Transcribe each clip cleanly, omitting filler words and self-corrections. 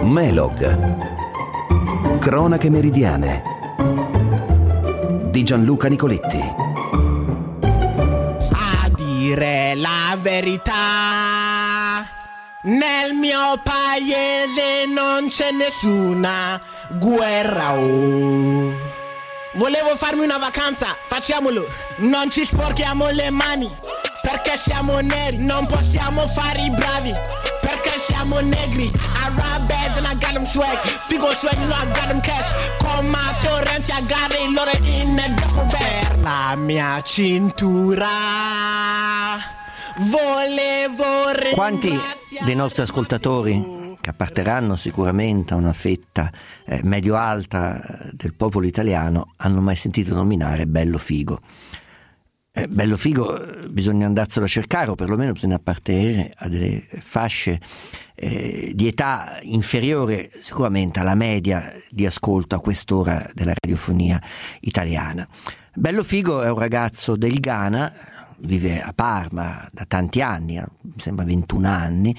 Melog. Cronache meridiane di Gianluca Nicoletti. A dire la verità, nel mio paese non c'è nessuna guerra. Volevo farmi una vacanza, facciamolo. Non ci sporchiamo le mani, perché siamo neri. Non possiamo fare i bravi, perché siamo negri. I ride bad and I got them swag. Figo swag, you know I got them cash. Con Matteo Renzi I got it loaded in a duffel bag. Per la mia cintura volevo ringraziare. Quanti dei nostri ascoltatori, che apparterranno sicuramente a una fetta medio-alta del popolo italiano, hanno mai sentito nominare Bello Figo? Bello Figo bisogna andarselo a cercare, o perlomeno bisogna appartenere a delle fasce di età inferiore sicuramente alla media di ascolto a quest'ora della radiofonia italiana. Bello Figo è un ragazzo del Ghana, vive a Parma da tanti anni, mi sembra 21 anni,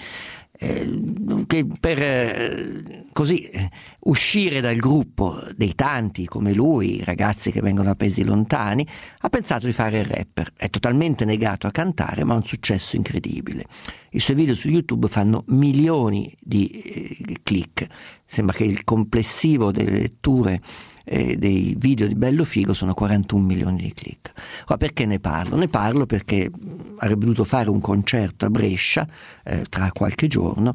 che per così uscire dal gruppo dei tanti come lui, ragazzi che vengono da paesi lontani, ha pensato di fare il rapper. È totalmente negato a cantare, ma ha un successo incredibile. I suoi video su YouTube fanno milioni di click. Sembra che il complessivo delle letture dei video di Bello Figo sono 41 milioni di click. Ora, perché ne parlo? Ne parlo perché avrebbe dovuto fare un concerto a Brescia tra qualche giorno,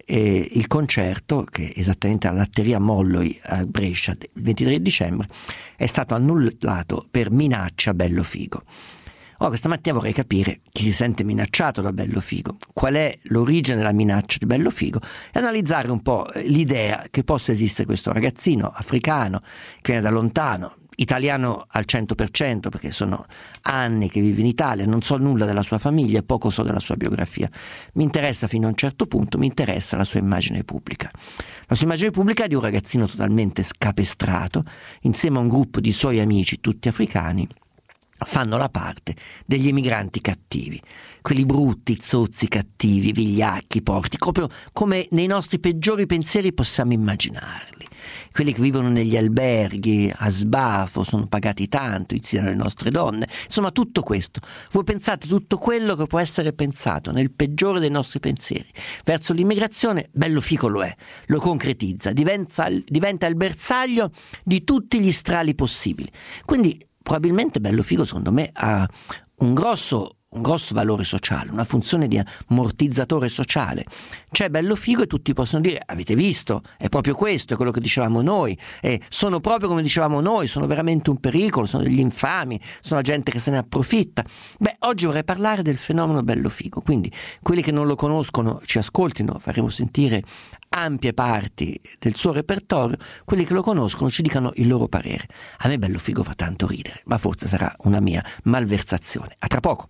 e il concerto, che esattamente alla Latteria Molloi a Brescia il 23 dicembre, è stato annullato per minaccia a Bello Figo. Ora, questa mattina vorrei capire chi si sente minacciato da Bello Figo, qual è l'origine della minaccia di Bello Figo, e analizzare un po' l'idea che possa esistere questo ragazzino africano che viene da lontano, italiano al 100%, perché sono anni che vive in Italia, non so nulla della sua famiglia, poco so della sua biografia. Mi interessa fino a un certo punto, mi interessa la sua immagine pubblica. La sua immagine pubblica è di un ragazzino totalmente scapestrato, insieme a un gruppo di suoi amici, tutti africani, fanno la parte degli emigranti cattivi, quelli brutti, zozzi, cattivi, vigliacchi, porti, proprio come nei nostri peggiori pensieri possiamo immaginarli. Quelli che vivono negli alberghi a sbafo, sono pagati tanto, iniziano le nostre donne, insomma tutto questo. Voi pensate tutto quello che può essere pensato nel peggiore dei nostri pensieri verso l'immigrazione, Bello Figo lo è, lo concretizza, diventa il bersaglio di tutti gli strali possibili. Quindi probabilmente Bello Figo, secondo me, ha un grosso valore sociale, una funzione di ammortizzatore sociale. C'è Bello Figo e tutti possono dire: avete visto? È proprio questo, è quello che dicevamo noi, sono proprio come dicevamo noi, sono veramente un pericolo, sono degli infami, sono gente che se ne approfitta. Oggi vorrei parlare del fenomeno Bello Figo, quindi quelli che non lo conoscono ci ascoltino, faremo sentire ampie parti del suo repertorio, quelli che lo conoscono ci dicano il loro parere. A me Bello Figo fa tanto ridere, ma forse sarà una mia malversazione. A tra poco.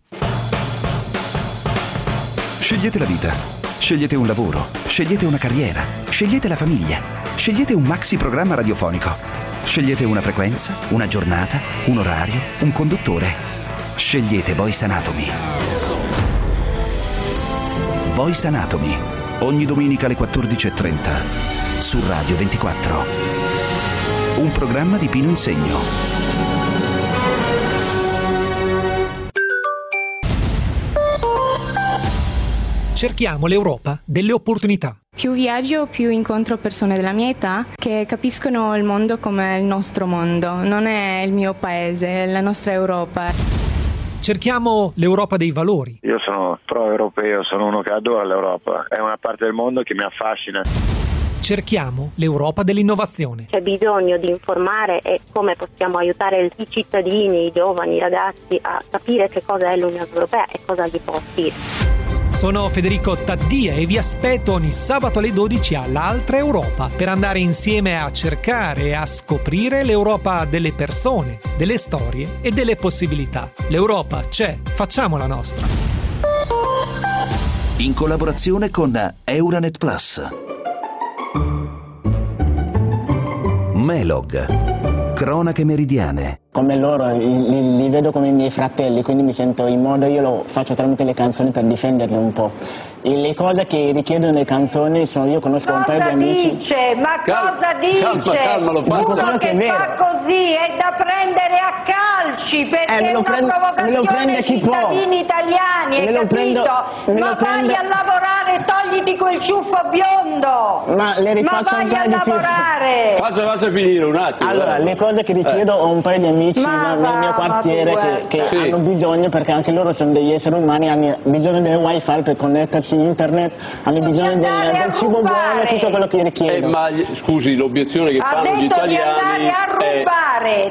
Scegliete la vita, scegliete un lavoro, scegliete una carriera, scegliete la famiglia, scegliete un maxi programma radiofonico, scegliete una frequenza, una giornata, un orario, un conduttore. Scegliete Voice Anatomy. Voice Anatomy, ogni domenica alle 14:30 su Radio 24. Un programma di Pino Insegno. Cerchiamo l'Europa delle opportunità. Più viaggio, più incontro persone della mia età che capiscono il mondo come il nostro mondo. Non è il mio paese, è la nostra Europa. Cerchiamo l'Europa dei valori. Io sono pro-europeo, sono uno che adora l'Europa. È una parte del mondo che mi affascina. Cerchiamo l'Europa dell'innovazione. C'è bisogno di informare e come possiamo aiutare i cittadini, i giovani, i ragazzi a capire che cosa è l'Unione Europea e cosa gli può offrire. Sono Federico Taddia e vi aspetto ogni sabato alle 12 all'Altra Europa per andare insieme a cercare e a scoprire l'Europa delle persone, delle storie e delle possibilità. L'Europa c'è, facciamola nostra. In collaborazione con Euranet Plus. Melog. Cronache meridiane. Come loro, li vedo come i miei fratelli, quindi mi sento in modo, io lo faccio tramite le canzoni per difenderli un po'. E le cose che richiedono le canzoni sono, io conosco un paio di amici. Cosa dice? Calmalo, uno che fa così è da prendere a calci perché è una provocazione ai cittadini italiani, hai capito? Ma vai a lavorare, togliti quel ciuffo biondo! Ma le rifaccio vai a lavorare! Faccia finire un attimo. Allora, le cose che richiedo, ho un paio di amici nel mio quartiere che hanno bisogno, perché anche loro sono degli esseri umani, hanno bisogno del wifi per connettersi in internet, hanno bisogno del cibo buono e tutto quello che richiedono. Ma scusi, l'obiezione che fanno gli italiani di andare a rubare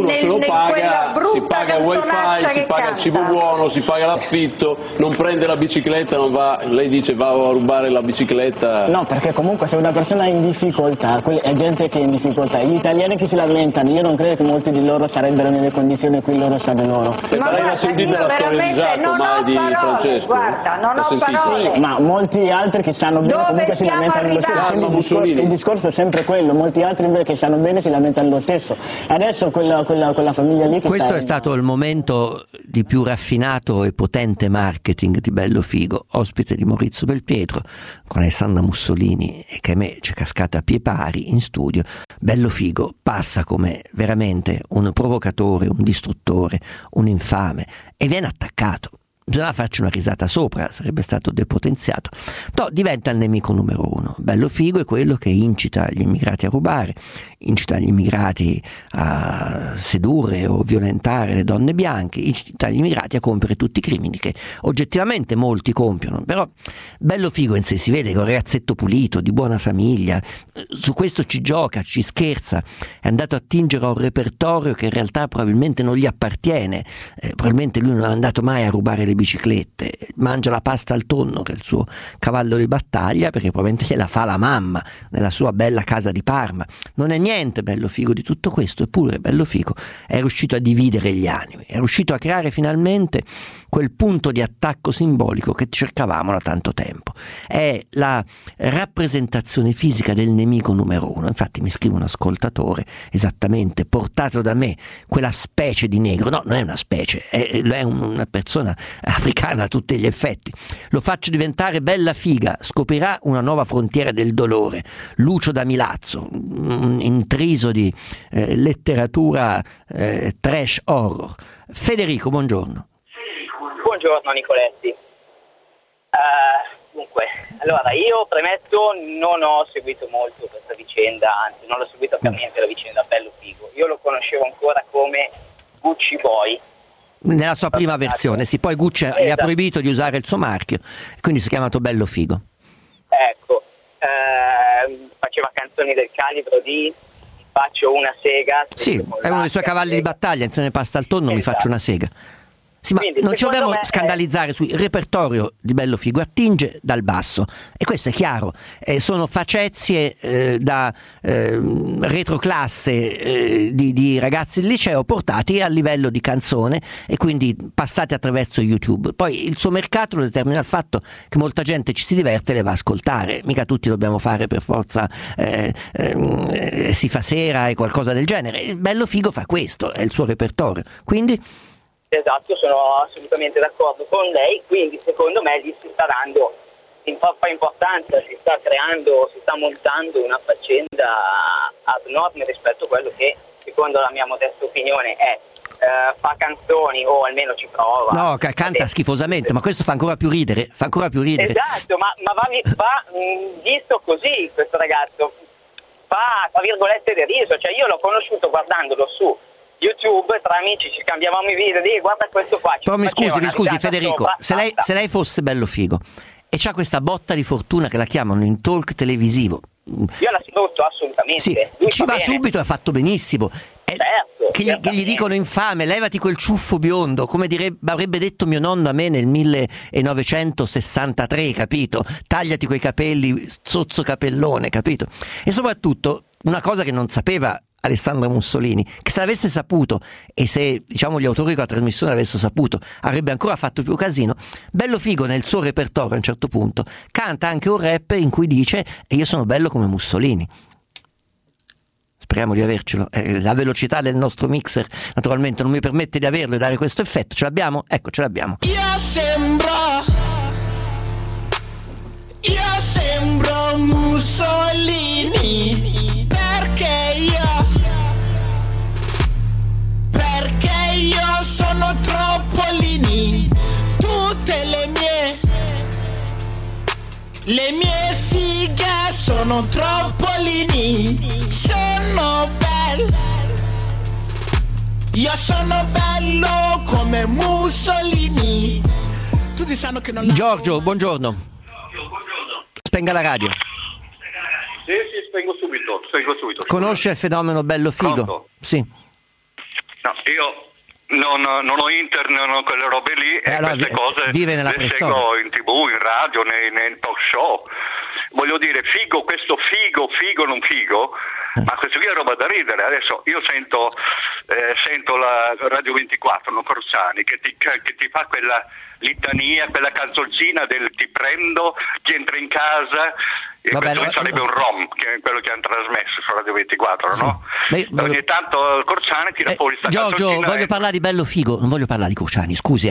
si paga il wifi, si paga il cibo buono, si paga l'affitto, non prende la bicicletta, non va, lei dice va a rubare la bicicletta. No, perché comunque se una persona è in difficoltà, è gente che è in difficoltà, gli italiani che si lamentano, io non credo che molti di loro sarebbero nelle condizioni in cui loro stanno loro. Ma lei ha sentito la storia di Giacomo e di Francesco? Guarda, non ho parole. Sì, ma molti altri che stanno bene comunque si lamentano lo stesso. Il discorso è sempre quello, molti altri invece che stanno bene si lamentano lo stesso. Adesso quella famiglia lì che questo è stato il momento di più raffinato e potente marketing di Bello Figo, ospite di Maurizio Belpietro con Alessandra Mussolini, e che a me c'è cascata a pie pari in studio. Bello Figo passa come veramente un provocatore, un distruttore, un infame, e viene attaccato. Bisognava farci una risata sopra, sarebbe stato depotenziato. No, diventa il nemico numero uno. Bello Figo è quello che incita gli immigrati a rubare, incita gli immigrati a sedurre o violentare le donne bianche, incita gli immigrati a compiere tutti i crimini che oggettivamente molti compiono. Però Bello Figo in sé si vede che è un ragazzetto pulito, di buona famiglia, su questo ci gioca, ci scherza, è andato a attingere a un repertorio che in realtà probabilmente non gli appartiene, probabilmente lui non è andato mai a rubare le biciclette, mangia la pasta al tonno che è il suo cavallo di battaglia, perché probabilmente gliela fa la mamma nella sua bella casa di Parma. Non è niente Bello Figo di tutto questo, eppure Bello Figo è riuscito a dividere gli animi, è riuscito a creare finalmente quel punto di attacco simbolico che cercavamo da tanto tempo. È la rappresentazione fisica del nemico numero uno. Infatti mi scrive un ascoltatore, esattamente, portato da me, quella specie di negro, no, non è una specie, è una persona africana a tutti gli effetti. Lo faccio diventare bella figa, scoprirà una nuova frontiera del dolore. Lucio da Milazzo, un intriso di letteratura trash horror. Federico, buongiorno. Buongiorno Nicoletti. Dunque, allora io premetto, non ho seguito molto questa vicenda, anzi non l'ho seguita per niente la vicenda Bello Figo. Io lo conoscevo ancora come Gucci Boy. Nella sua prima versione, sì, poi Gucci gli ha proibito di usare il suo marchio, quindi si è chiamato Bello Figo. Ecco, faceva canzoni del calibro di faccio una sega. Sì, è uno dei suoi cavalli di battaglia, insieme pasta al tonno mi faccio una sega. Sì, ma quindi, non ci dobbiamo scandalizzare sul repertorio di Bello Figo, attinge dal basso, e questo è chiaro, sono facezie da retroclasse di ragazzi del liceo portati a livello di canzone e quindi passati attraverso YouTube. Poi il suo mercato lo determina il fatto che molta gente ci si diverte e le va a ascoltare, mica tutti dobbiamo fare per forza si fa sera e qualcosa del genere. Bello Figo fa questo, è il suo repertorio, quindi esatto, sono assolutamente d'accordo con lei, quindi secondo me gli si sta dando in troppa importanza, si sta montando una faccenda abnorme rispetto a quello che secondo la mia modesta opinione è fa canzoni o almeno ci prova. No, canta schifosamente, ma questo fa ancora più ridere, Esatto, ma va visto così questo ragazzo, fa tra virgolette deriso, cioè io l'ho conosciuto guardandolo su YouTube, tra amici ci scambiavamo i video, guarda questo qua. Però mi scusi Federico, se lei fosse Bello Figo e c'ha questa botta di fortuna che la chiamano in talk televisivo, io la sfrutto assolutamente. Sì, ci va subito, ha fatto benissimo. Certo, che gli dicono infame, levati quel ciuffo biondo, come avrebbe detto mio nonno a me nel 1963, capito? Tagliati quei capelli, zozzo capellone, capito? E soprattutto una cosa che non sapeva Alessandra Mussolini, che se l'avesse saputo e se diciamo gli autori della trasmissione l'avessero saputo avrebbe ancora fatto più casino. Bello Figo nel suo repertorio a un certo punto canta anche un rap in cui dice: e io sono bello come Mussolini. speriamo di avercelo. La velocità del nostro mixer naturalmente non mi permette di averlo e dare questo effetto. Ce l'abbiamo? Ecco, ce l'abbiamo. Io sembro Mussolini perché io sono Troppolini. Tutte le mie fighe sono Troppolini. Sono bello, io sono bello come Mussolini. Tutti sanno che non. Giorgio, buongiorno. Spenga la radio. Sì, spengo subito. Conosce il fenomeno bello figo? Pronto? Sì. No, io non ho internet, non ho quelle robe lì, e allora, queste cose vive nella le seguo in TV, in radio, nei talk show. Voglio dire, figo, non figo, ma questo qui è roba da ridere. Adesso io sento la Radio 24, no, Corsani, che ti fa quella litania, quella canzoncina del ti prendo, ti entra in casa. E questo sarebbe un rom, che è quello che hanno trasmesso su Radio 24, no? Ogni tanto Corsani tira fuori sta Giorgio, canzoncina. voglio parlare di bello figo, non voglio parlare di Corsani, scusi.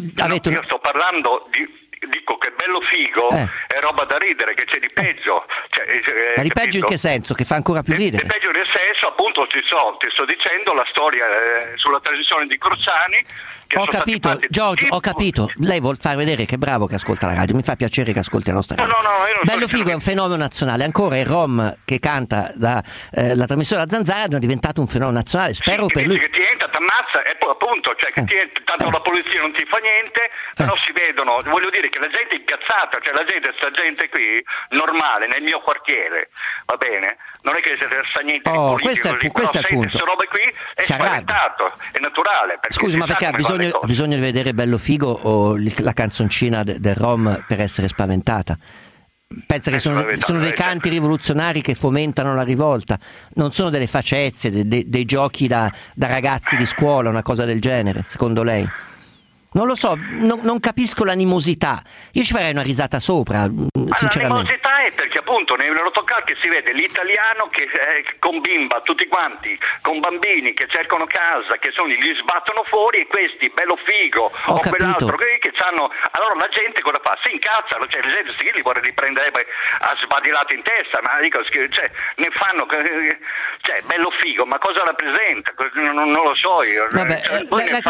Io sto parlando dico che bello figo è roba da ridere, che c'è di peggio. Ma di peggio in che senso? Che fa ancora più ridere? Di peggio nel senso, appunto, ti sto dicendo la storia sulla trasmissione di Corsani. Ho capito, Giorgio, ho capito. Lei vuol far vedere che è bravo che ascolta la radio. Mi fa piacere che ascolti la nostra radio. No, io non bello figo è un fenomeno nazionale. Ancora il rom che canta la trasmissione da Zanzara è diventato un fenomeno nazionale. Spero per lui. Che ti entra, ti ammazza, e poi appunto, cioè che ti entra, tanto la polizia non ti fa niente, però si vedono. Voglio dire che la gente è incazzata, cioè la gente, sta gente qui normale nel mio quartiere, va bene? Non è che sa niente di politico, questo è il punto. Queste robe qui è spaventato, è naturale. Scusi, ma perché ha bisogno di vedere bello figo o la canzoncina del rom per essere spaventata? Pensa che sono dei canti rivoluzionari che fomentano la rivolta, non sono delle facezie, dei giochi da ragazzi di scuola, una cosa del genere, secondo lei? Non lo so, non capisco l'animosità. Io ci farei una risata sopra, sinceramente. L'animosità è perché appunto nell'autocart si vede l'italiano che con bimba, tutti quanti, con bambini che cercano casa, che li sbattono fuori, e questi bello figo o quell'altro che sanno. Allora la gente cosa fa? Si incazzano, cioè la gente li vuole riprendere a sbadilato in testa, ma dico, cioè, ne fanno, cioè bello figo, ma cosa rappresenta? Non lo so io. Vabbè,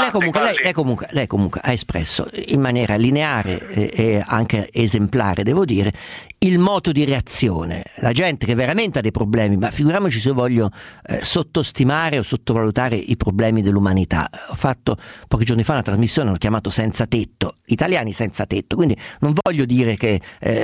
lei comunque ha espresso in maniera lineare e anche esemplare, devo dire, il moto di reazione. La gente che veramente ha dei problemi, ma figuriamoci se io voglio sottostimare o sottovalutare i problemi dell'umanità. Ho fatto pochi giorni fa una trasmissione, l'ho chiamato Senza Tetto, italiani senza tetto, quindi non voglio dire che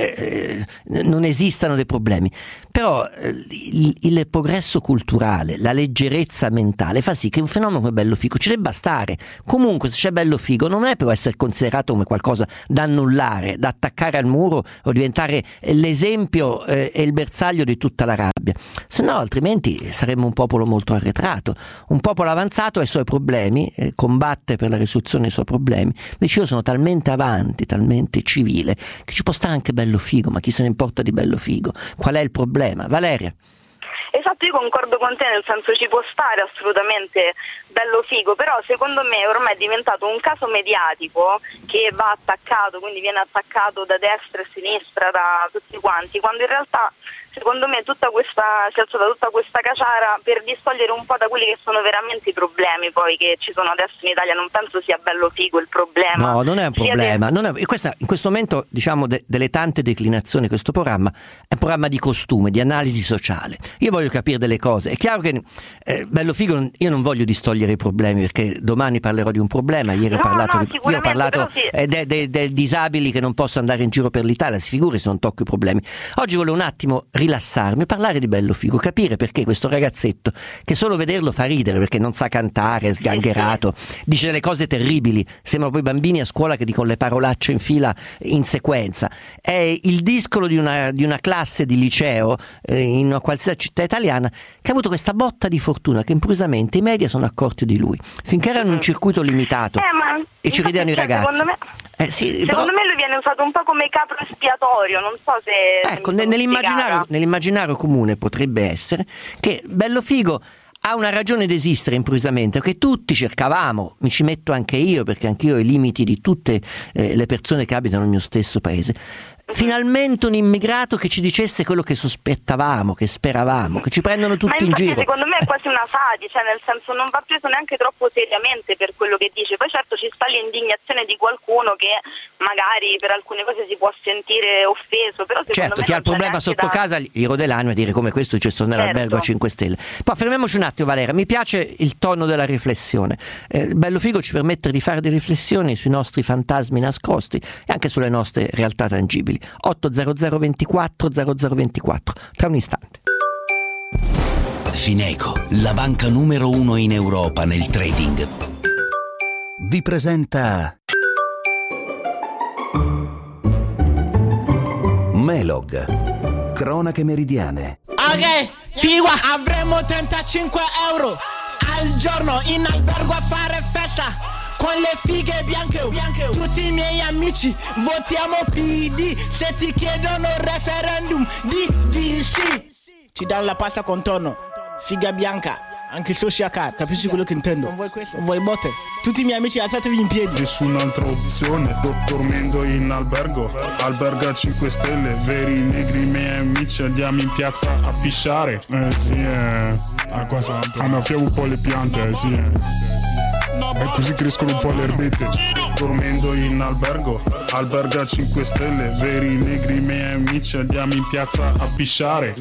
non esistano dei problemi, però il progresso culturale, la leggerezza mentale fa sì che un fenomeno come bello figo ci debba stare. Comunque se c'è bello figo non è per essere considerato come qualcosa da annullare, da attaccare al muro o diventare l'esempio e il bersaglio di tutta la rabbia, se no altrimenti saremmo un popolo molto arretrato, un popolo avanzato ai suoi problemi, combatte per la risoluzione dei suoi problemi. Invece io sono talmente avanti, talmente civile, che ci può stare anche bello figo, ma chi se ne importa di bello figo? Qual è il problema? Valeria? Esatto, io concordo con te, nel senso ci può stare assolutamente bello figo, però secondo me ormai è diventato un caso mediatico che va attaccato, quindi viene attaccato da destra e sinistra, da tutti quanti, quando in realtà secondo me si è alzata tutta questa caciara per distogliere un po' da quelli che sono veramente i problemi poi che ci sono adesso in Italia. Non penso sia bello figo il problema. No, non è un problema. In questo momento, diciamo, delle tante declinazioni di questo programma, è un programma di costume, di analisi sociale. Io voglio capire delle cose. È chiaro che bello figo, io non voglio distogliere i problemi, perché domani parlerò di un problema. Ieri ho parlato dei disabili che non possono andare in giro per l'Italia, si figuri se non tocco i problemi. Oggi volevo un attimo rilassarmi, parlare di bello figo, capire perché questo ragazzetto, che solo vederlo fa ridere perché non sa cantare, è sgangherato, dice delle cose terribili, sembrano poi bambini a scuola che dicono le parolacce in fila in sequenza, è il discolo di una classe di liceo in una qualsiasi città italiana che ha avuto questa botta di fortuna che improvvisamente i media sono accorti di lui, finché era in un circuito limitato e ci ridevano i ragazzi. Secondo me lui viene usato un po' come capro espiatorio, non so se... Ecco, nell'immaginario comune potrebbe essere che Bello Figo ha una ragione di esistere improvvisamente, che tutti cercavamo, mi ci metto anche io, perché anch'io ho i limiti di tutte le persone che abitano nel mio stesso paese. Finalmente un immigrato che ci dicesse quello che sospettavamo, che speravamo, che ci prendono tutti in giro. Secondo me è quasi una sadi, cioè nel senso non va preso neanche troppo seriamente per quello che dice. Poi certo ci sta l'indignazione di qualcuno che magari per alcune cose si può sentire offeso, però secondo me chi ha il problema sotto casa gli rode l'anima a dire come questo c'è sto nell'albergo a 5 stelle. Poi fermiamoci un attimo, Valera, mi piace il tono della riflessione. Bello Figo ci permette di fare delle riflessioni sui nostri fantasmi nascosti e anche sulle nostre realtà tangibili. 800 24 0024, tra un istante. Fineco, la banca numero 1 in Europa nel trading, vi presenta Melog, cronache meridiane. Ok, figo, avremo 35 euro al giorno in albergo a fare festa con le fighe bianche. Tutti i miei amici votiamo PD. Se ti chiedono referendum di sì. Ci danno la pasta con tonno, figa bianca, anche social card, capisci quello che intendo? Non vuoi questo? Vuoi botte? Tutti i miei amici alzatevi in piedi. Nessun'altra opzione, dormendo in albergo, albergo a 5 stelle, veri negri miei amici, andiamo in piazza a pisciare. Sì, acqua santa, annaffiamo un po' le piante, sì. E così crescono un po' le erbette. Dormendo in albergo a 5 stelle, veri negri miei amici, andiamo in piazza a pisciare.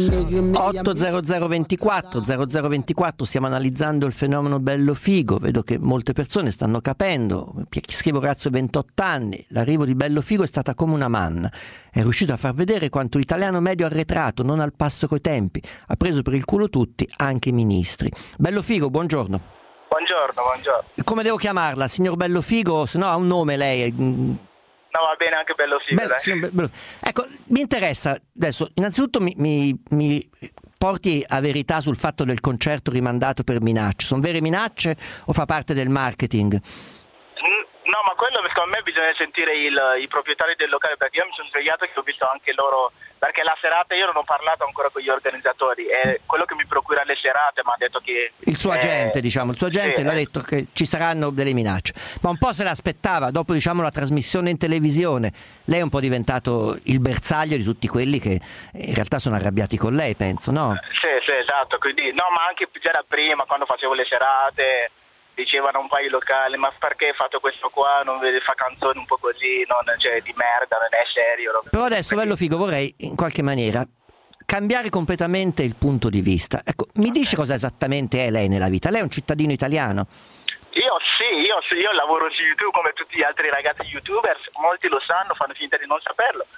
80024 0024, stiamo analizzando il fenomeno Bello Figo. Vedo che molte persone stanno capendo. Scrivo Grazio 28 anni, l'arrivo di Bello Figo è stata come una manna. È riuscito a far vedere quanto l'italiano medio arretrato, non al passo coi tempi, ha preso per il culo tutti, anche i ministri. Bello Figo, buongiorno. Buongiorno. Come devo chiamarla? Signor Bello Figo? Se no ha un nome lei. No, va bene anche Bello Figo. Ecco, mi interessa adesso, innanzitutto mi porti a verità sul fatto del concerto rimandato per minacce. Sono vere minacce o fa parte del marketing? No, ma quello secondo me bisogna sentire i proprietari del locale, perché io mi sono svegliato e ho visto anche loro, perché la serata io non ho parlato ancora con gli organizzatori, e quello che mi procura le serate mi ha detto che... Il suo agente sì, l'ha detto che ci saranno delle minacce, ma un po' se l'aspettava, dopo la trasmissione in televisione. Lei è un po' diventato il bersaglio di tutti quelli che in realtà sono arrabbiati con lei, penso, no? Sì, esatto, quindi, no, ma anche già prima, quando facevo le serate... Dicevano un paio locali, ma perché hai fatto questo qua, non fa canzoni un po' così, cioè di merda, non è serio. Però adesso Bello Figo vorrei in qualche maniera cambiare completamente il punto di vista. Ecco, mi dice cosa esattamente è lei nella vita? Lei è un cittadino italiano? Io lavoro su YouTube come tutti gli altri ragazzi youtubers, molti lo sanno, fanno finta di non saperlo.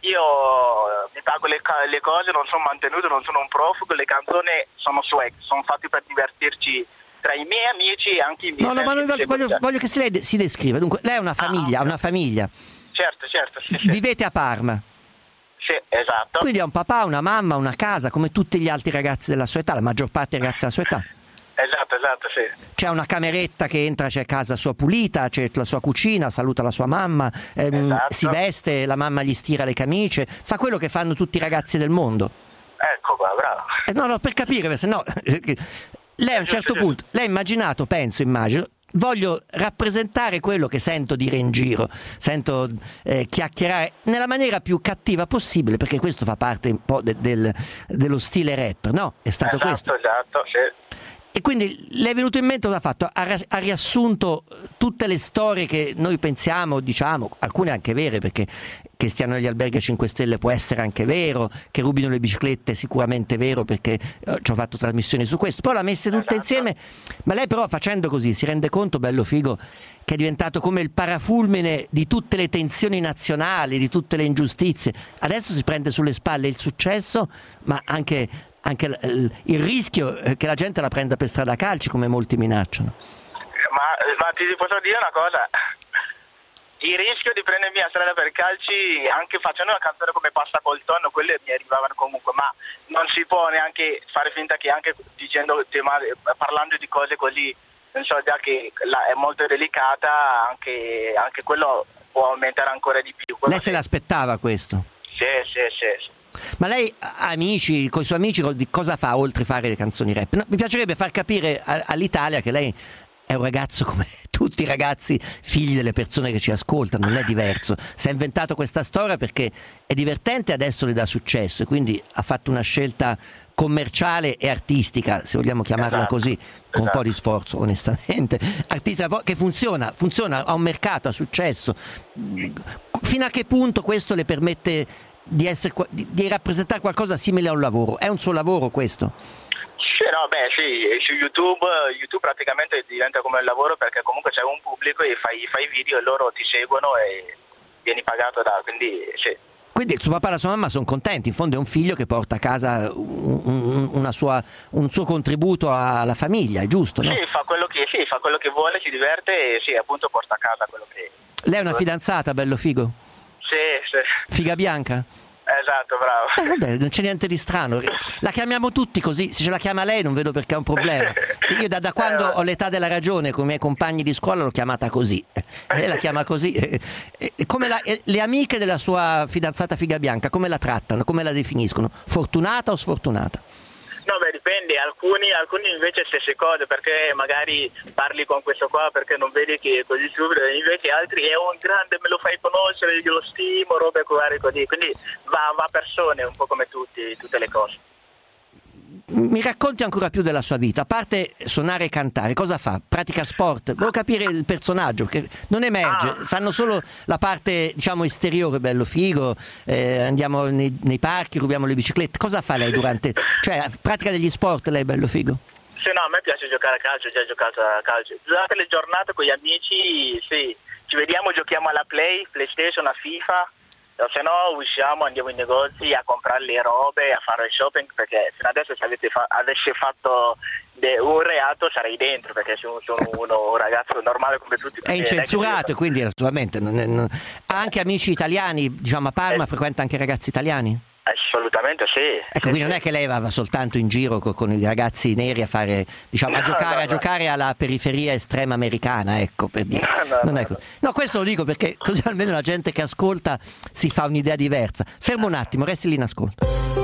Io mi pago le cose, non sono mantenuto, non sono un profugo, le canzoni sono swag, sono fatti per divertirci tra i miei amici e anche i miei ma voglio che lei si descriva. Dunque, lei ha una famiglia, Certo, sì. Vivete a Parma? Sì, esatto. Quindi ha un papà, una mamma, una casa, come tutti gli altri ragazzi della sua età, la maggior parte dei ragazzi della sua età. Esatto, sì. C'è una cameretta che entra, c'è casa sua pulita, c'è la sua cucina, saluta la sua mamma, esatto. Si veste, la mamma gli stira le camicie, fa quello che fanno tutti i ragazzi del mondo. Ecco qua, bravo. No, per capire, se no... Lei a un certo punto, lei ha immagino, voglio rappresentare quello che sento dire in giro, sento chiacchierare nella maniera più cattiva possibile, perché questo fa parte un po' dello stile rapper, no? È stato questo? Esatto, sì. E quindi le è venuto in mente cosa ha fatto? Ha riassunto tutte le storie che noi pensiamo, diciamo, alcune anche vere, perché che stiano negli alberghi a 5 stelle può essere anche vero, che rubino le biciclette è sicuramente vero, perché ci ho fatto trasmissioni su questo, poi l'ha messe tutte insieme. Ma lei però facendo così si rende conto, Bello Figo, che è diventato come il parafulmine di tutte le tensioni nazionali, di tutte le ingiustizie. Adesso si prende sulle spalle il successo, ma anche il rischio che la gente la prenda per strada a calci, come molti minacciano. Ma ti posso dire una cosa, il rischio di prendermi a strada per calci anche facendo una canzone come Pasta col tonno, quelle mi arrivavano comunque, ma non si può neanche fare finta che anche parlando di cose così so già che è molto delicata, anche quello può aumentare ancora di più. Lei se l'aspettava questo? Sì. Ma lei, amici, con i suoi amici, cosa fa oltre a fare le canzoni rap? No, mi piacerebbe far capire all'Italia che lei è un ragazzo come tutti i ragazzi, figli delle persone che ci ascoltano, non è diverso. Si è inventato questa storia perché è divertente e adesso le dà successo, e quindi ha fatto una scelta commerciale e artistica, se vogliamo chiamarla così, con un po' di sforzo, onestamente, artistica, che funziona, ha un mercato, ha successo. Fino a che punto questo le permette di rappresentare qualcosa simile a un lavoro? È un suo lavoro questo? Sì, su YouTube praticamente diventa come un lavoro, perché comunque c'è un pubblico e fai video e loro ti seguono e vieni pagato quindi sì. Quindi il suo papà e la sua mamma sono contenti, in fondo è un figlio che porta a casa un suo contributo alla famiglia, è giusto, no? Sì, fa quello che vuole, si diverte e sì, appunto porta a casa quello che... Lei è una fidanzata, bello figo? Sì. Figa bianca? Esatto, bravo. Vabbè, non c'è niente di strano. La chiamiamo tutti così, se ce la chiama lei non vedo perché è un problema. Io da quando ho l'età della ragione con i miei compagni di scuola l'ho chiamata così. Lei la chiama così. Le amiche della sua fidanzata figa bianca come la trattano, come la definiscono? Fortunata o sfortunata? No, dipende, alcuni invece stesse cose, perché magari parli con questo qua perché non vedi che è così subito, invece altri è un grande, me lo fai conoscere, io lo stimo, robe così, quindi va a persone, un po' come tutte le cose. Mi racconti ancora più della sua vita, a parte suonare e cantare, cosa fa? Pratica sport? Volevo capire il personaggio, che non emerge, sanno solo la parte, diciamo, esteriore, bello figo, andiamo nei parchi, rubiamo le biciclette. Cosa fa lei durante, cioè pratica degli sport lei, bello figo? Sì, no, a me piace giocare a calcio, ho già giocato a calcio. Durante le giornate con gli amici, sì, ci vediamo, giochiamo alla PlayStation, a FIFA. Se no usciamo, andiamo in negozi a comprare le robe, a fare shopping, perché fino adesso se avessi fatto un reato sarei dentro, perché sono un ragazzo normale come tutti. È incensurato, quindi naturalmente ha anche amici italiani, diciamo a Parma, frequenta anche ragazzi italiani? Assolutamente sì. Ecco, quindi non è che lei va soltanto in giro con i ragazzi neri a fare, diciamo, a giocare alla periferia estrema americana, ecco, per dire. No, questo lo dico perché così almeno la gente che ascolta si fa un'idea diversa. Fermo un attimo, resti lì in ascolto.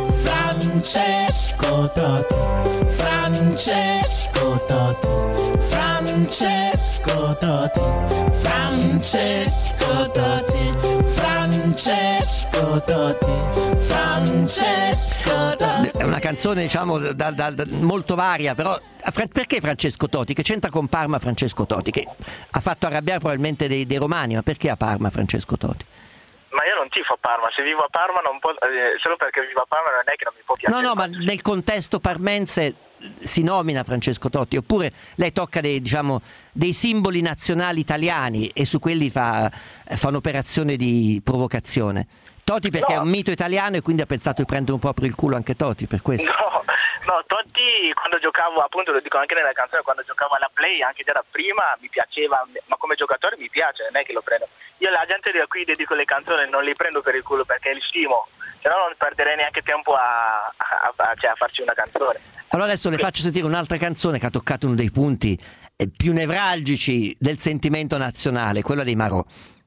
Francesco Totti, Francesco Totti, Francesco Totti, Francesco Totti, Francesco Totti, Francesco Totti. È una canzone, diciamo, molto varia, però perché Francesco Totti? Che c'entra con Parma Francesco Totti? Che ha fatto arrabbiare probabilmente dei romani, ma perché a Parma Francesco Totti? Ma io non tifo a Parma, se vivo a Parma non può, solo perché vivo a Parma non è che non mi può piacere. No, ma nel contesto parmense si nomina Francesco Totti, oppure lei tocca dei simboli nazionali italiani e su quelli fa un'operazione di provocazione. Totti perché è un mito italiano e quindi ha pensato di prendere un po' per il culo anche Totti, per questo. No, Totti quando giocavo, appunto lo dico anche nella canzone, quando giocavo alla Play, anche già da prima mi piaceva, ma come giocatore mi piace, non è che lo prendo. Io la gente a cui dedico le canzoni non li prendo per il culo perché li stimo, se no non perderei neanche tempo a farci una canzone. Allora adesso le faccio sentire un'altra canzone che ha toccato uno dei punti più nevralgici del sentimento nazionale, quella dei Marò.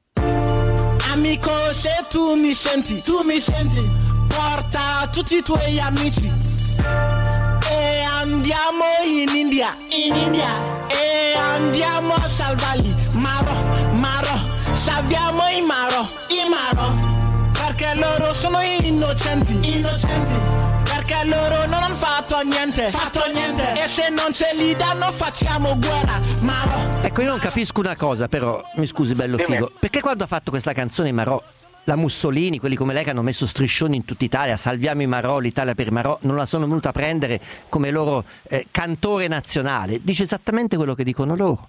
Amico, se tu mi senti, porta tutti i tuoi amici e andiamo in India, e andiamo a salvarli. Maro, salviamo i Maro, perché loro sono innocenti, perché loro non hanno fatto niente, e se non ce li danno facciamo guerra, Maro. Ecco, io non capisco una cosa, però, mi scusi bello figo, perché quando ha fatto questa canzone Marò, la Mussolini, quelli come lei che hanno messo striscioni in tutta Italia, salviamo i Marò, l'Italia per i Marò, non la sono venuta a prendere come loro cantore nazionale? Dice esattamente quello che dicono loro.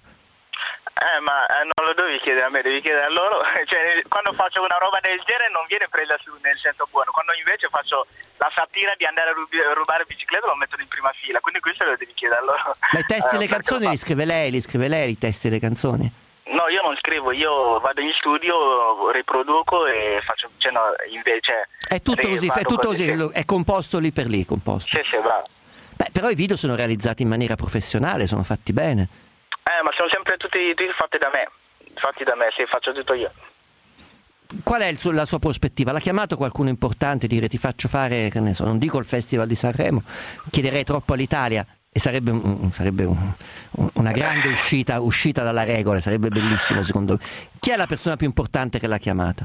Ma non lo devi chiedere a me, devi chiedere a loro. Cioè, quando faccio una roba del genere non viene presa nel senso buono, quando invece faccio la satira di andare a rubare bicicletta lo mettono in prima fila, quindi questo lo devi chiedere a loro. Ma i testi delle canzoni li scrive lei i testi delle canzoni? No, io non scrivo, io vado in studio, riproduco e faccio, invece è tutto così, è composto lì per lì, composto. Sì, bravo. Beh, però i video sono realizzati in maniera professionale, sono fatti bene. Ma sono sempre tutti fatti da me, sì, faccio tutto io. Qual è la sua prospettiva? L'ha chiamato qualcuno importante, dire ti faccio fare, che ne so, non dico il Festival di Sanremo, chiederei troppo all'Italia e sarebbe una grande uscita dalla regola, sarebbe bellissimo secondo me. Chi è la persona più importante che l'ha chiamata?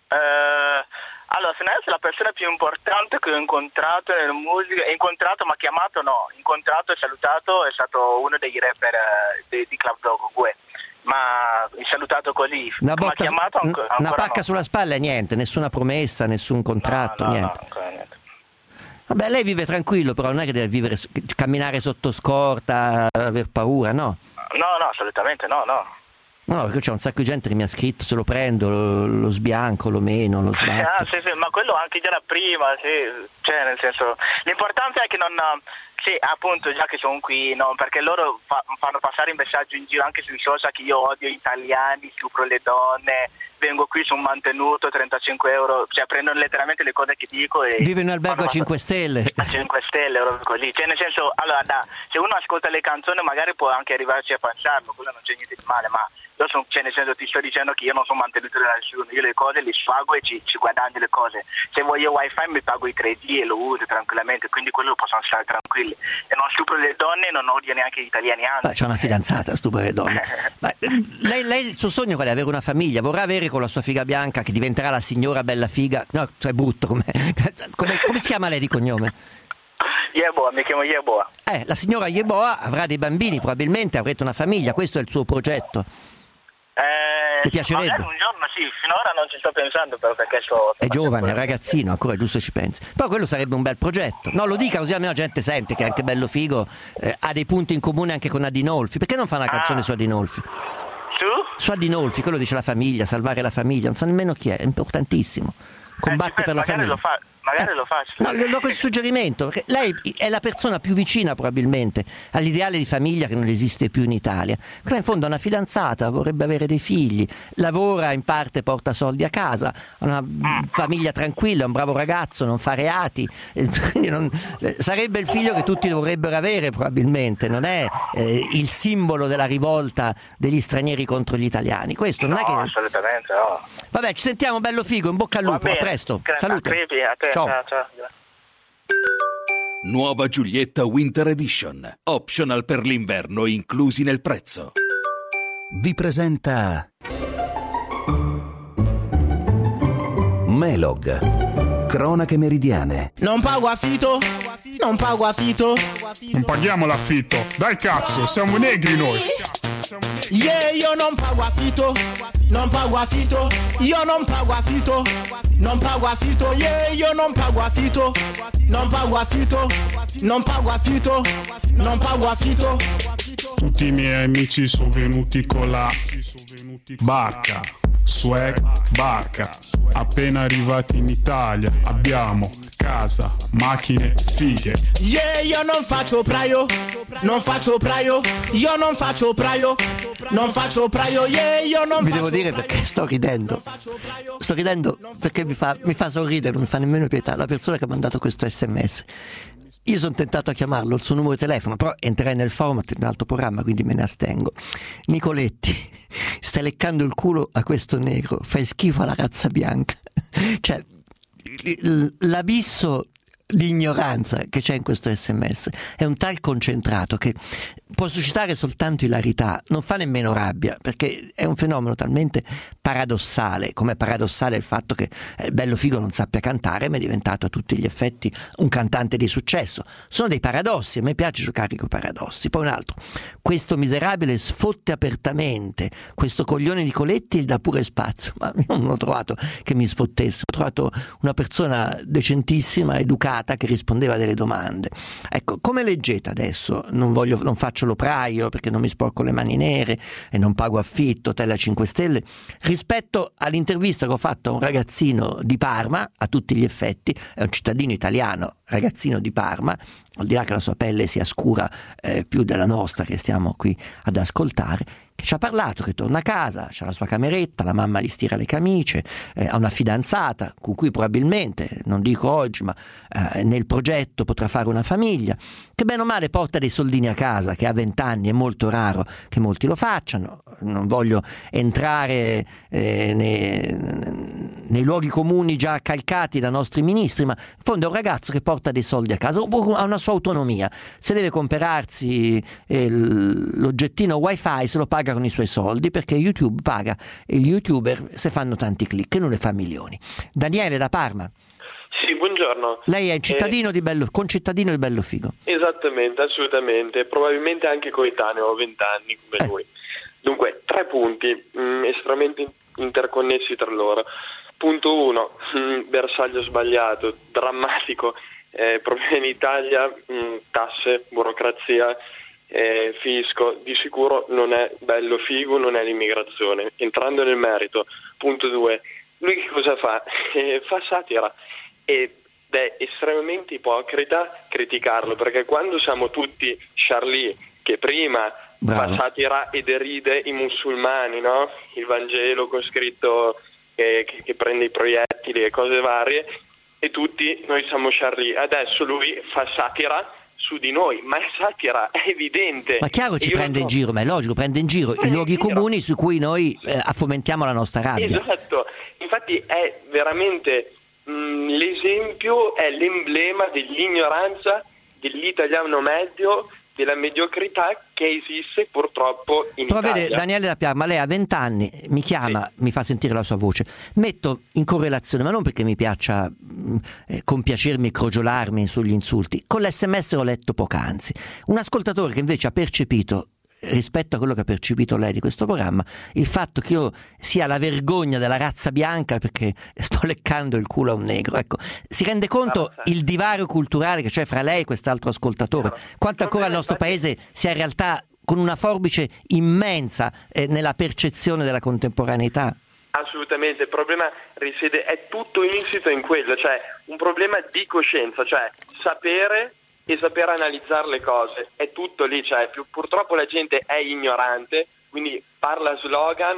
Allora, se non è la persona più importante che ho incontrato nella musica, ma chiamato no, incontrato e salutato è stato uno dei rapper di Club Dogo, Gue. Ma salutato così, una pacca no. Sulla spalla, niente, nessuna promessa, nessun contratto, niente. Niente. Vabbè, lei vive tranquillo, però non è che deve camminare sotto scorta, aver paura, no? No, assolutamente no. No, perché c'è un sacco di gente che mi ha scritto, se lo prendo, lo sbianco, lo meno, lo sbatto. Sì, ma quello anche già da prima, sì. Cioè, nel senso, l'importante è che non... Sì, appunto, già che sono qui, no, perché loro fanno passare il messaggio in giro anche sui social che io odio gli italiani, stupro le donne, vengo qui, sono mantenuto, 35 euro, cioè prendono letteralmente le cose che dico e... Vive in un albergo a 5 stelle. A 5 stelle, così. Cioè, nel senso, allora, se uno ascolta le canzoni magari può anche arrivarci a pensarlo, quello non c'è niente di male, ma io cioè, nel senso, ti sto dicendo che io non sono mantenuto da nessuno, io le cose le sfago e ci guadagno le cose. Se voglio wifi mi pago i 3G e lo uso tranquillamente, quindi quello possono stare tranquilli. E non stupro le donne e non odio neanche gli italiani. C'è una fidanzata, stupro le donne. Ma lei il suo sogno qual è? Avere una famiglia? Vorrà avere con la sua figa bianca che diventerà la signora bella figa? No, è brutto come si chiama lei di cognome? Yeboah, mi chiamo Yeboah. La signora Yeboah avrà dei bambini, probabilmente avrete una famiglia, questo è il suo progetto. Ti piacerebbe? Magari un giorno sì, finora non ci sto pensando però perché è giovane, è ragazzino, ancora è giusto ci pensi. Però quello sarebbe un bel progetto. No, lo dica così almeno la gente sente che è anche bello figo, ha dei punti in comune anche con Adinolfi. Perché non fa una canzone su Adinolfi? Su Adinolfi, quello dice la famiglia, salvare la famiglia, non so nemmeno chi è importantissimo. Combatte per la famiglia. Magari lo faccio. No, le do questo suggerimento, perché lei è la persona più vicina probabilmente all'ideale di famiglia che non esiste più in Italia. Quella in fondo è una fidanzata, vorrebbe avere dei figli, lavora in parte, porta soldi a casa, ha una famiglia tranquilla, è un bravo ragazzo, non fa reati, quindi sarebbe il figlio che tutti dovrebbero avere probabilmente, non è il simbolo della rivolta degli stranieri contro gli italiani. Questo non è che... assolutamente no. Vabbè, ci sentiamo, bello figo, in bocca al lupo, a presto. Salute. A te. Ciao. Ciao. Nuova Giulietta Winter Edition. Optional per l'inverno inclusi nel prezzo. Vi presenta Melog. Cronache meridiane. Non pago affitto. Non paghiamo l'affitto. Dai cazzo, siamo negri noi. Yeah, io non pago affitto. Io non pago affitto. Yeah, io non pago affitto. Tutti i miei amici sono venuti con la barca, swag barca. Appena arrivati in Italia abbiamo casa, macchine, fighe. Yeah, io non faccio praio. Yeah, io non Vi devo dire perché sto ridendo perché mi fa sorridere, non mi fa nemmeno pietà la persona che ha mandato questo SMS. Io sono tentato a chiamarlo, il suo numero di telefono, però entrerai nel format di un altro programma, quindi me ne astengo. Nicoletti, stai leccando il culo a questo negro, fai schifo alla razza bianca. Cioè, l'abisso di ignoranza che c'è in questo SMS è un tal concentrato che può suscitare soltanto ilarità, non fa nemmeno rabbia, perché è un fenomeno talmente paradossale, come è paradossale il fatto che Bello Figo non sappia cantare ma è diventato a tutti gli effetti un cantante di successo. Sono dei paradossi, a me piace giocare con i paradossi. Poi un altro, questo miserabile sfotte apertamente, questo coglione di Coletti gli dà pure spazio, ma io non ho trovato che mi sfottesse, ho trovato una persona decentissima, educata, che rispondeva a delle domande. Ecco, come leggete adesso? Non faccio l'operaio perché non mi sporco le mani nere e non pago affitto, hotel a 5 stelle, rispetto all'intervista che ho fatto a un ragazzino di Parma, a tutti gli effetti, è un cittadino italiano, ragazzino di Parma, al di là che la sua pelle sia scura più della nostra che stiamo qui ad ascoltare, che ci ha parlato che torna a casa, c'ha la sua cameretta, la mamma gli stira le camicie, ha una fidanzata con cui probabilmente, non dico oggi, ma nel progetto potrà fare una famiglia, che bene o male porta dei soldini a casa, che a 20 anni è molto raro che molti lo facciano. Non voglio entrare nei luoghi comuni già calcati da nostri ministri, ma in fondo è un ragazzo che porta dei soldi a casa, ha una sua autonomia. Se deve comprarsi l'oggettino wifi, se lo paga con i suoi soldi, perché YouTube paga gli youtuber se fanno tanti click e non ne fa milioni. Daniele da Parma. Sì, buongiorno. Lei è concittadino di Bellofigo. Esattamente, assolutamente, probabilmente anche coetaneo, ho 20 anni come lui. Dunque, 3 punti estremamente interconnessi tra loro. Punto 1, bersaglio sbagliato, drammatico, problemi in Italia, tasse, burocrazia, fisco, di sicuro non è bello figo, non è l'immigrazione. Entrando nel merito, punto 2, lui che cosa fa? Fa satira ed è estremamente ipocrita criticarlo, perché quando siamo tutti Charlie che prima fa satira e deride i musulmani, no? Il Vangelo con scritto che prende i proiettili e cose varie, e tutti noi siamo Charlie. Adesso lui fa satira su di noi, ma è satira, è evidente. Ma chiaro ci prende in giro, ma è logico, prende in giro i luoghi comuni su cui noi fomentiamo la nostra rabbia. Esatto, infatti è veramente l'esempio, è l'emblema dell'ignoranza dell'italiano medio, della mediocrità che esiste purtroppo in Italia. Però vede, Daniele da Parma, lei ha 20 anni, mi chiama, mi fa sentire la sua voce, metto in correlazione, ma non perché mi piaccia compiacermi, crogiolarmi sugli insulti, con l'SMS che ho letto poc'anzi, un ascoltatore che invece ha percepito, rispetto a quello che ha percepito lei di questo programma, il fatto che io sia la vergogna della razza bianca perché sto leccando il culo a un negro. Ecco, si rende conto il divario culturale che c'è fra lei e quest'altro ascoltatore, quanto ancora il nostro paese sia in realtà con una forbice immensa nella percezione della contemporaneità? Assolutamente, il problema risiede, è tutto insito in quello, cioè un problema di coscienza, cioè sapere e saper analizzare le cose, è tutto lì, cioè purtroppo la gente è ignorante, quindi parla slogan,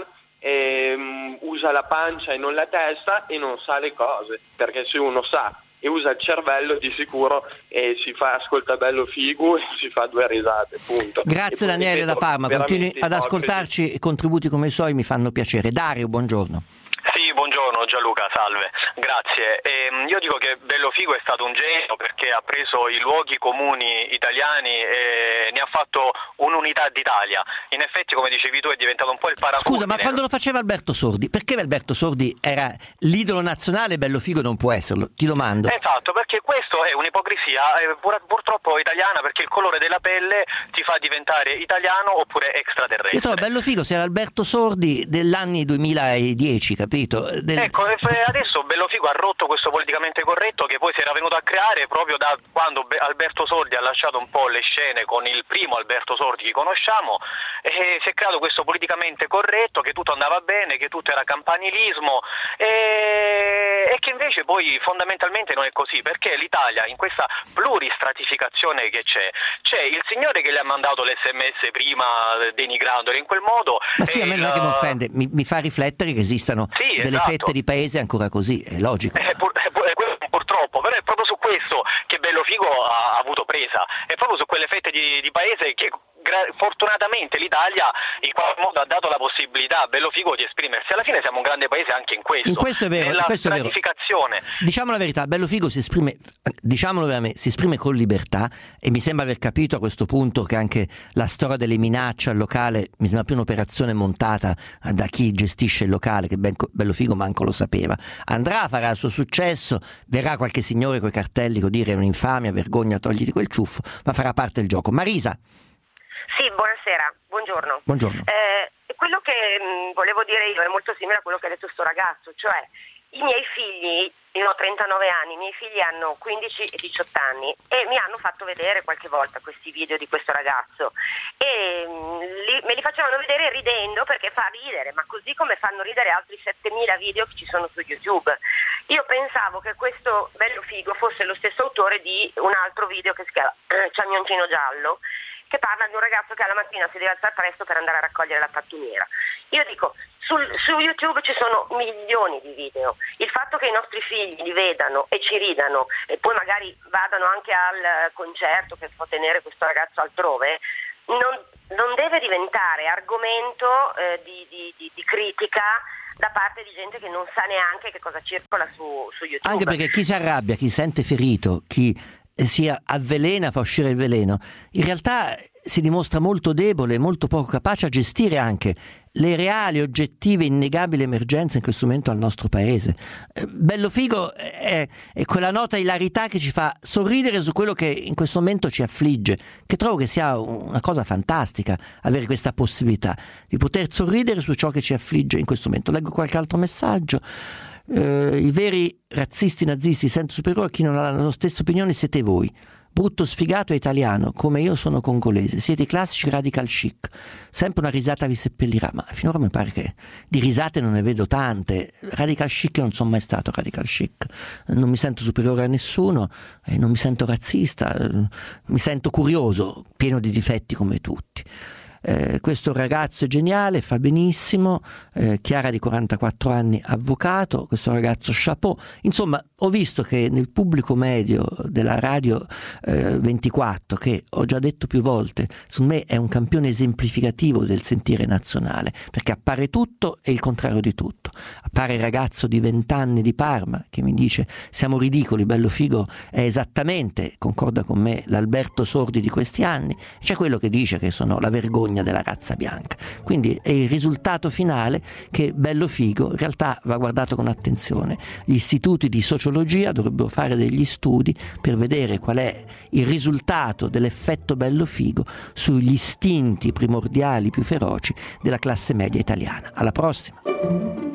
usa la pancia e non la testa e non sa le cose, perché se uno sa e usa il cervello di sicuro si ascolta bello figo e si fa 2 risate, punto. Grazie Daniele da Parma, continui ad ascoltarci, contributi come i suoi mi fanno piacere. Dario, buongiorno. Sì, buongiorno Gianluca, salve, grazie. Io dico che Bellofigo è stato un genio perché ha preso i luoghi comuni italiani e ne ha fatto un'unità d'Italia. In effetti, come dicevi tu, è diventato un po' il paracadute. Scusa, ma quando lo faceva Alberto Sordi, perché Alberto Sordi era l'idolo nazionale e Bellofigo non può esserlo? Ti domando. Esatto, perché questo è un'ipocrisia purtroppo italiana, perché il colore della pelle ti fa diventare italiano oppure extraterrestre. Io trovo Bellofigo sia l'Alberto Sordi degli anni 2010, capito? Ecco, adesso Bellofigo ha rotto questo politicamente corretto che poi si era venuto a creare proprio da quando Alberto Sordi ha lasciato un po' le scene con il primo Alberto Sordi che conosciamo, e si è creato questo politicamente corretto, che tutto andava bene, che tutto era campanilismo, e che invece poi fondamentalmente non è così, perché l'Italia in questa pluristratificazione che c'è il signore che le ha mandato l'SMS prima denigrandole in quel modo. Ma sì, a me non è che mi offende, mi fa riflettere che esistano delle fette di paese ancora così, è logico. Purtroppo, però è proprio su questo che Bellofigo ha avuto presa, è proprio su quelle fette di paese che fortunatamente l'Italia in qualche modo ha dato la possibilità a Bellofigo di esprimersi. Alla fine siamo un grande paese anche in questo. In questo è vero, nella questo stratificazione. È vero. Diciamo la verità, Bellofigo si esprime, diciamolo veramente, si esprime con libertà, e mi sembra aver capito a questo punto che anche la storia delle minacce al locale mi sembra più un'operazione montata da chi gestisce il locale, che Bellofigo manco lo sapeva. Andrà, farà il suo successo, verrà qualche signore coi cartelli che dire è un'infamia, vergogna, togliti quel ciuffo, ma farà parte del gioco. Marisa. Sì, buonasera, buongiorno. Buongiorno. Quello che volevo dire io è molto simile a quello che ha detto sto ragazzo, cioè i miei figli, io ho 39 anni, i miei figli hanno 15 e 18 anni e mi hanno fatto vedere qualche volta questi video di questo ragazzo e me li facevano vedere ridendo, perché fa ridere, ma così come fanno ridere altri 7.000 video che ci sono su YouTube. Io pensavo che questo Bello Figo fosse lo stesso autore di un altro video che si chiama Camioncino Giallo, che parla di un ragazzo che alla mattina si deve alzare presto per andare a raccogliere la pattumiera. Io dico, su YouTube ci sono milioni di video. Il fatto che i nostri figli li vedano e ci ridano e poi magari vadano anche al concerto che può tenere questo ragazzo altrove, non deve diventare argomento di critica da parte di gente che non sa neanche che cosa circola su YouTube. Anche perché chi si arrabbia, chi sente ferito, chi si avvelena, fa uscire il veleno, in realtà si dimostra molto debole, molto poco capace a gestire anche le reali, oggettive, innegabili emergenze in questo momento al nostro paese. Bello Figo è quella nota ilarità che ci fa sorridere su quello che in questo momento ci affligge, che trovo che sia una cosa fantastica, avere questa possibilità di poter sorridere su ciò che ci affligge in questo momento. Leggo qualche altro messaggio. I veri razzisti nazisti, sento superiore a chi non ha la stessa opinione siete voi, brutto sfigato e italiano come io sono congolese, siete i classici radical chic, sempre una risata vi seppellirà, ma finora mi pare che di risate non ne vedo tante. Radical chic, io non sono mai stato radical chic, non mi sento superiore a nessuno, non mi sento razzista, mi sento curioso, pieno di difetti come tutti. Questo ragazzo è geniale, fa benissimo. Chiara di 44 anni, avvocato, questo ragazzo chapeau. Insomma, ho visto che nel pubblico medio della Radio 24, che ho già detto più volte, su me è un campione esemplificativo del sentire nazionale, perché appare tutto e il contrario di tutto. Appare il ragazzo di 20 anni di Parma che mi dice siamo ridicoli, Bello Figo è esattamente, concorda con me, l'Alberto Sordi di questi anni. C'è quello che dice che sono la vergogna della razza bianca. Quindi è il risultato finale che Bello Figo in realtà va guardato con attenzione. Gli istituti di sociologia dovrebbero fare degli studi per vedere qual è il risultato dell'effetto Bello Figo sugli istinti primordiali più feroci della classe media italiana. Alla prossima!